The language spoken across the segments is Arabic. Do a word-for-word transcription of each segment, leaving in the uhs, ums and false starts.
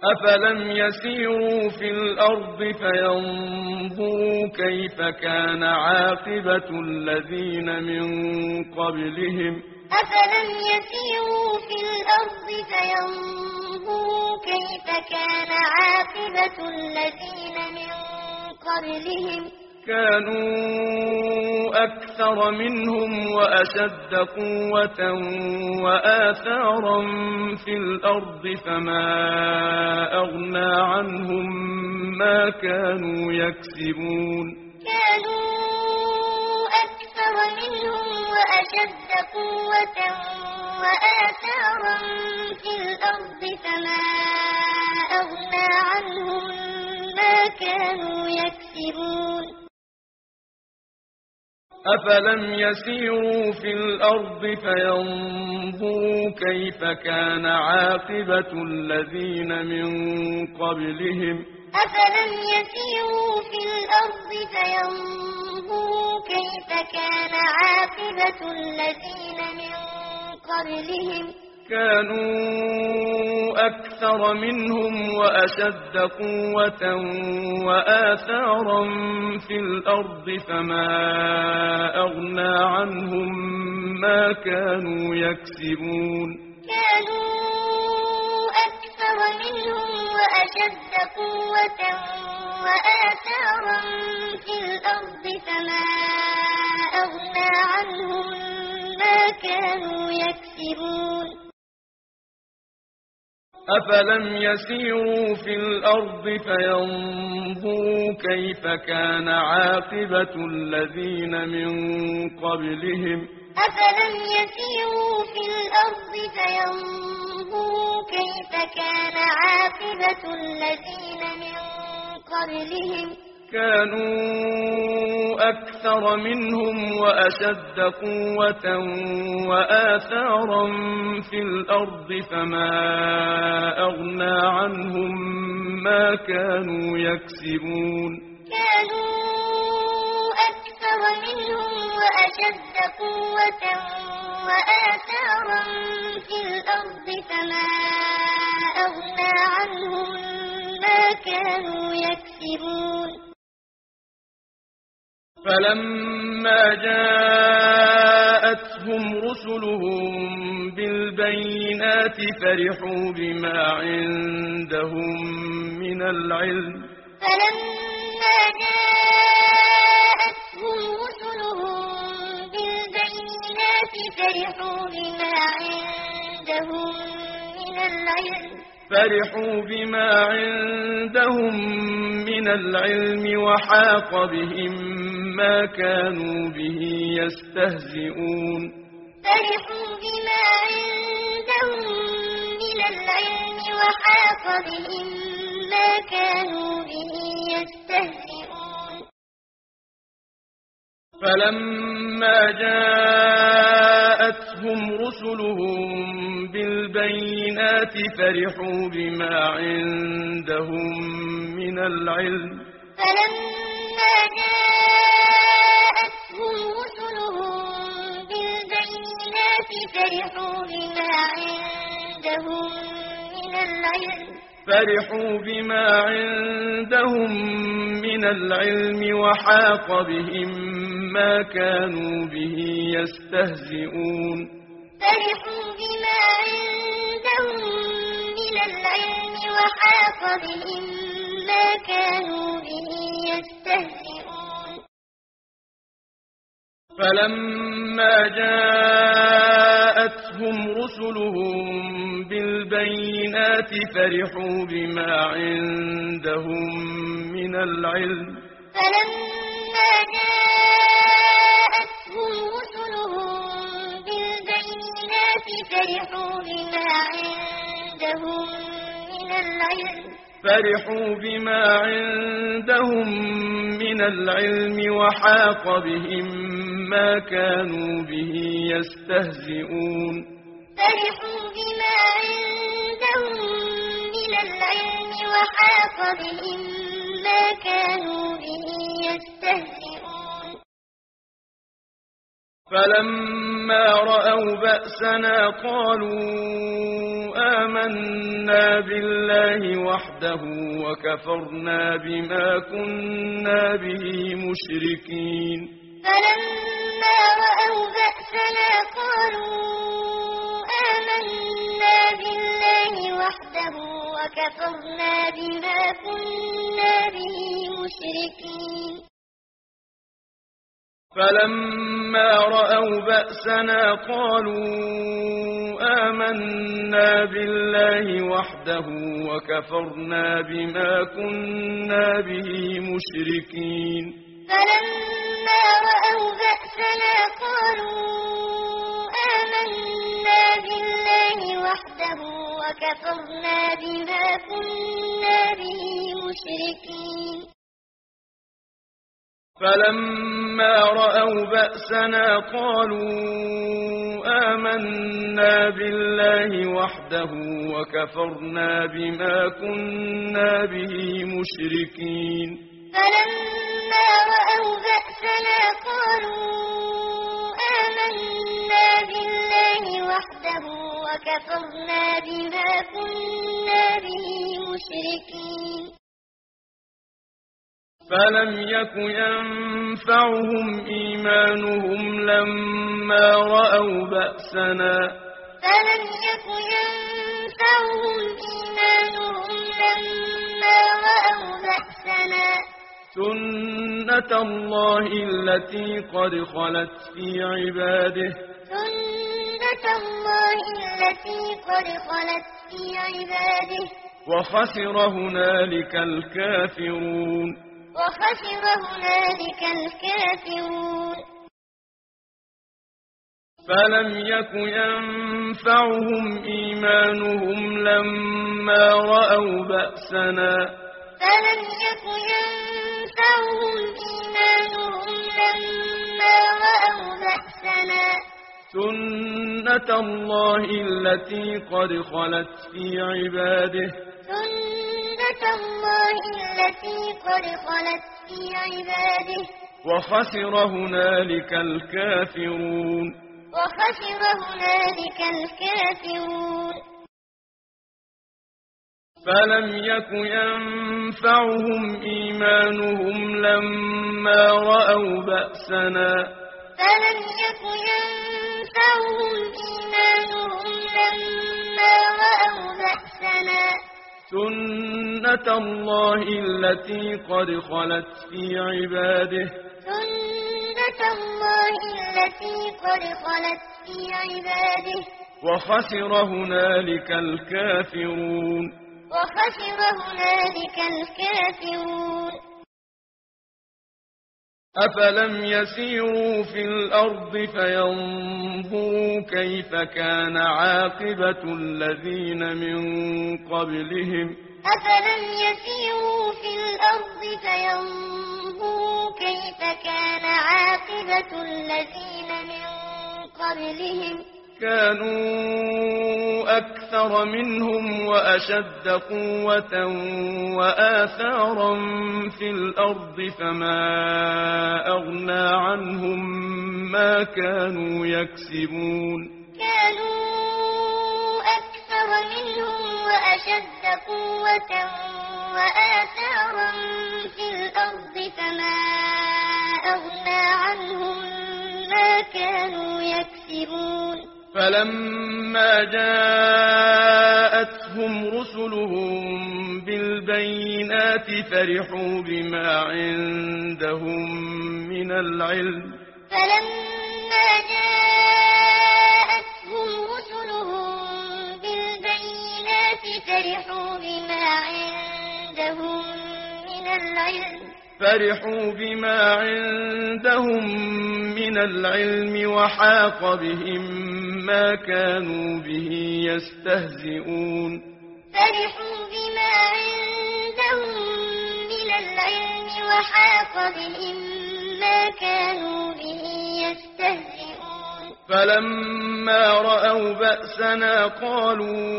أفلم يسيروا في الأرض فينظروا كيف كان عاقبة الذين من قبلهم أفلم يسيروا في الأرض فينظروا كيف كان عاقبة الذين من قبلهم كانوا أكثر منهم وأشد قوة وآثارا في الأرض فما أغنى عنهم ما كانوا يكسبون كانوا أكثر منهم وأشد قوة وآثارا في الأرض فما أغنى عنهم ما كانوا يكسبون أفلم يسيروا في الأرض فينظروا كيف كان عاقبة الذين من قبلهم أفلم يسيروا في الأرض فينظروا كيف كان عاقبة الذين من قبلهم كانوا أكثر منهم وأشد قوة وآثارا في الأرض فما أغنى عنهم ما كانوا يكسبون كانوا أكثر منهم وأشد قوة وآثارا في الأرض فما أغنى عنهم ما كانوا يكسبون أفلم يسيروا في الأرض فينظروا كيف كان عاقبة الذين من قبلهم أفلم يسيروا في الأرض فينظروا كيف كان عاقبة الذين من قبلهم كانوا أكثر منهم وأشد قوة وآثارا في الأرض فما أغنى عنهم ما كانوا يكسبون كانوا أكثر منهم وأشد قوة وآثارا في الأرض فما أغنى عنهم ما كانوا يكسبون فلما جاءتهم رسلهم بالبينات فرحوا بما عندهم من العلم فلما جاءتهم رسلهم بالبينات فرحوا بما عندهم من العلم فرحوا بما عندهم من العلم وحاق بهم ما كانوا به يستهزئون فرحوا بما عندهم من العلم وحاق بهم ما كانوا به يستهزئون فلما جاءتهم رسلهم بالبينات فرحوا بما عندهم من العلم فلما جاءتهم رسلهم بالبينات فرحوا بما عندهم من العلم فرحوا بما عندهم من العلم وحاق بهم ما كانوا به يستهزئون فرحوا بما عندهم من العلم وحاق بهم ما كانوا به يستهزئون فلما جاءتهم رسلهم بالبينات فرحوا بما عندهم من العلم فلما جاءتهم رسلهم بالبينات فرحوا بما عندهم من العلم فرحوا بما عندهم من العلم وحاق بهم ما كانوا به يستهزئون فرحوا بما عندهم من العلم وحاق بهم ما كانوا به يستهزئون فلما رأوا بأسنا قالوا آمنا بالله وحده وكفرنا بما كنا به مشركين. فلما رأوا بأسنا قالوا آمنا بالله وحده وكفرنا بما كنا به مشركين. فلما رأوا بأسنا قالوا آمنا بالله وحده وكفرنا بما كنا به مشركين. فلما رأوا بأسنا قالوا آمنا بالله وحده وكفرنا بما كنا به مشركين. فلما رأوا بأسنا قالوا آمنا بالله وحده وكفرنا بما كنا به مشركين. فلما رأوا بأسنا قالوا آمنا بالله وحده وكفرنا بما كنا به مشركين. فلم يك ينفعهم إيمانهم لما رأوا بأسنا فلم يك ينفعهم إيمانهم لما رأوا بأسنا سنة الله التي قد خلت في عباده سنة الله التي قد خلت في عباده وخسر هنالك الكافرون. وخسر هنالك الكافرون. فلم يك ينفعهم إيمانهم لما رأوا بأسنا فلم يك ينفعهم إيمانهم لما رأوا بأسنا سنة الله التي قد خلت في عباده سنة الله التي قد خلت في عباده وخسر هنالك الكافرون. وخسر هنالك الكافرون. فلم يك ينفعهم إيمانهم لما رأوا بأسنا فلم يك ينفعهم إيمانهم لما رأوا بأسنا سنة الله التي قد خلت في عباده سنة الله التي قد خلت في عباده وخسر هنالك الكافرون. وخسر هنالك الكافرون. أفلم يسيروا في الأرض فينظروا كيف كان عاقبة الذين من قبلهم أفلم يسيروا في الأرض فينظروا كيف كان عاقبة الذين من قبلهم كانوا أكثر منهم وأشد قوة وآثارا في الأرض فما أغنى عنهم ما كانوا يكسبون. كانوا أكثر منهم وأشد قوة وآثارا في الأرض فما أغنى عنهم ما كانوا يكسبون. فلما جاءتهم رسلهم بالبينات فرحوا بما عندهم من العلم فلما جاءتهم رسلهم بالبينات فرحوا بما عندهم من العلم فرحوا بما عندهم من العلم وحاق بهم ما كانوا به يستهزئون. فرحوا بما عندهم من العلم وحاق بهم ما كانوا به يستهزئون. فلما رأوا بأسنا قالوا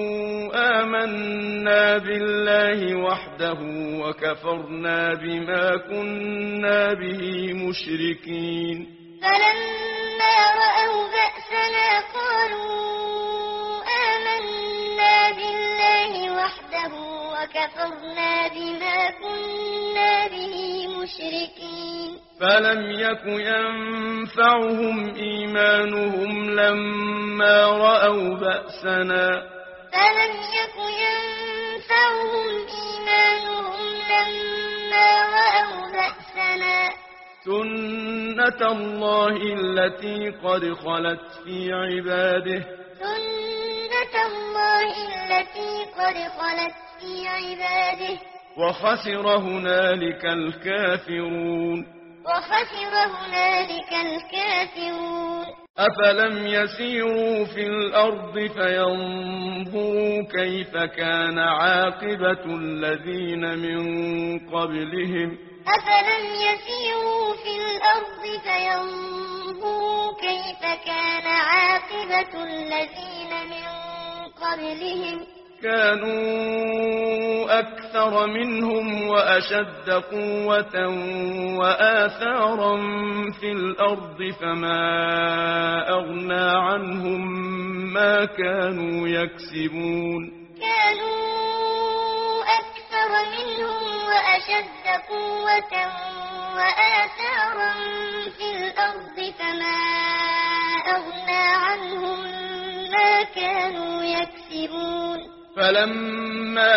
آمنا بالله وحده وكفرنا بما كنا به مشركين. فلما رأوا بأسنا قالوا آمنا بالله وحده وكفرنا بما كنا به مشركين فلم يك ينفعهم إيمانهم لما رأوا بأسنا فلم يك ينفعهم إيمانهم لما رأوا بأسنا سنة الله التي قد خلت في عباده سنة الله التي قد خلت في عباده وخسر هنالك الكافرون وخسر هنالك الكافرون أفلم يسيروا في الأرض فينظروا كيف كان عاقبة الذين من قبلهم أفلم يسيروا في الأرض فينظروا كيف كان عاقبة الذين من قبلهم كانوا أكثر منهم وأشد قوة وآثارا في الأرض فما أغنى عنهم ما كانوا يكسبون كانوا أكثر منهم وأشد قوة وآثارا في الأرض فما أغنى عنهم ما كانوا يكسبون فلما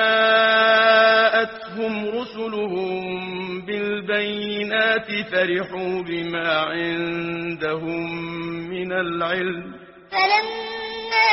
جاءتهم رسلهم بالبينات فرحوا بما عندهم من العلم فلما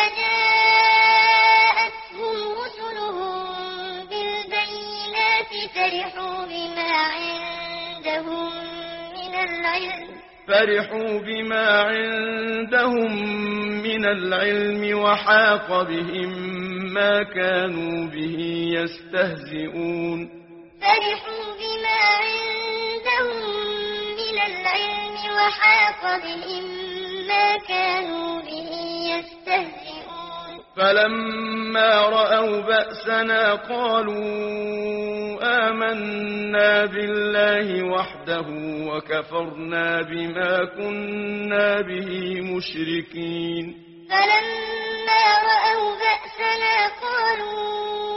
جاءتهم رسلهم بالبينات فرحوا بما عندهم من العلم فرحوا بما عندهم من العلم وحاق بهم ما كانوا به يستهزئون فرحوا بما عندهم من العلم وحاق بهم ما كانوا به يستهزئون فلما رأوا بأسنا قالوا آمنا بالله وحده وكفرنا بما كنا به مشركين فلما رأوا بأسنا قالوا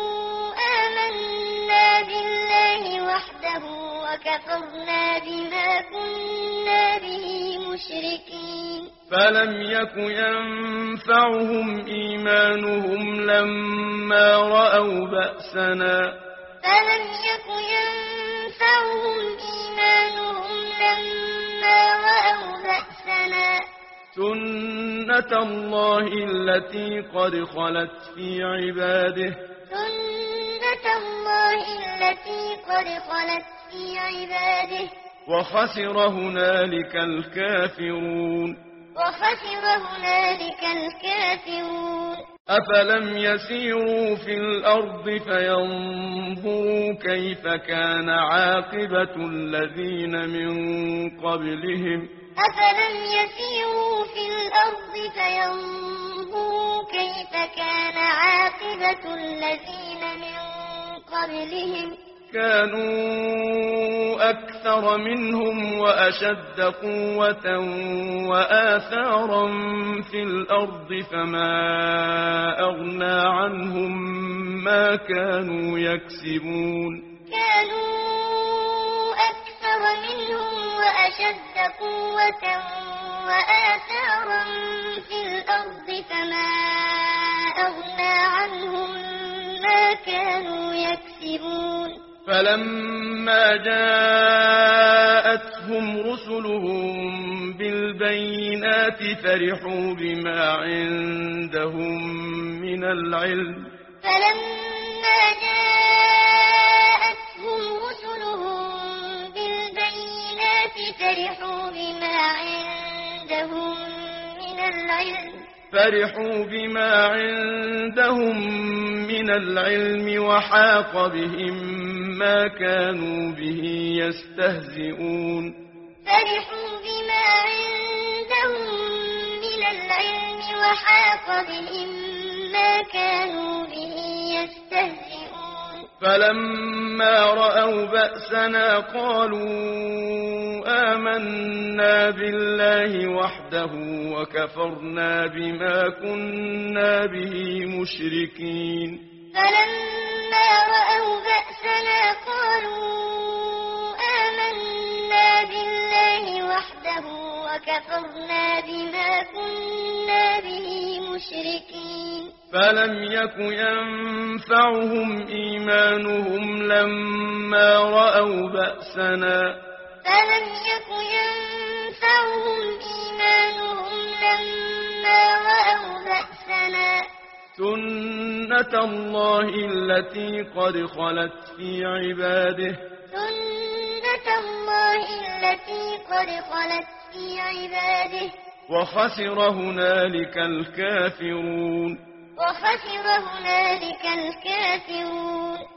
آمنا بالله وحده وكفرنا بما كنا به مشركين فلم يك ينفعهم إيمانهم لما رأوا بأسنا فلم يك ينفعهم إيمانهم لما رأوا بأسنا سنة الله التي قد خلت في عباده سنة الله التي قد خلت في عباده وخسر هنالك الكافرون وخسر هنالك الكافرون أفلم يسيروا في الأرض فينظروا كيف كان عاقبة الذين من قبلهم أفلم يسيروا في الأرض فينظروا كيف كان عاقبة الذين من قبلهم كانوا أكثر منهم وأشد قوة وآثارا في الأرض فما أغنى عنهم ما كانوا يكسبون كانوا أكثر منهم وأشد قوة وآثارا في الأرض فما أغنى عنهم ما كانوا يكسبون فلما جاءتهم رسلهم بالبينات فرحوا بما عندهم من العلم فلما جاءتهم رسلهم بالبينات فرحوا بما عندهم من العلم فرحوا بما عندهم من العلم وحاق بهم ما كانوا به يستهزئون فرحوا بما عندهم من العلم وحاق بهم ما كانوا به يستهزئون فلما رأوا بأسنا قالوا آمنا بالله وحده وكفرنا بما كنا به مشركين فلما رأوا بأسنا قالوا آمنا بالله وحده وكفرنا بما كنا به مشركين فلم يك ينفعهم إيمانهم لما رأوا بأسنا فلم يك ينفعهم إيمانهم لما رأوا بأسنا سنة الله التي قد خلت في عباده سنة الله التي قد خلت في عباده وخسر هنالك الكافرون وخسر هنالك الكافرون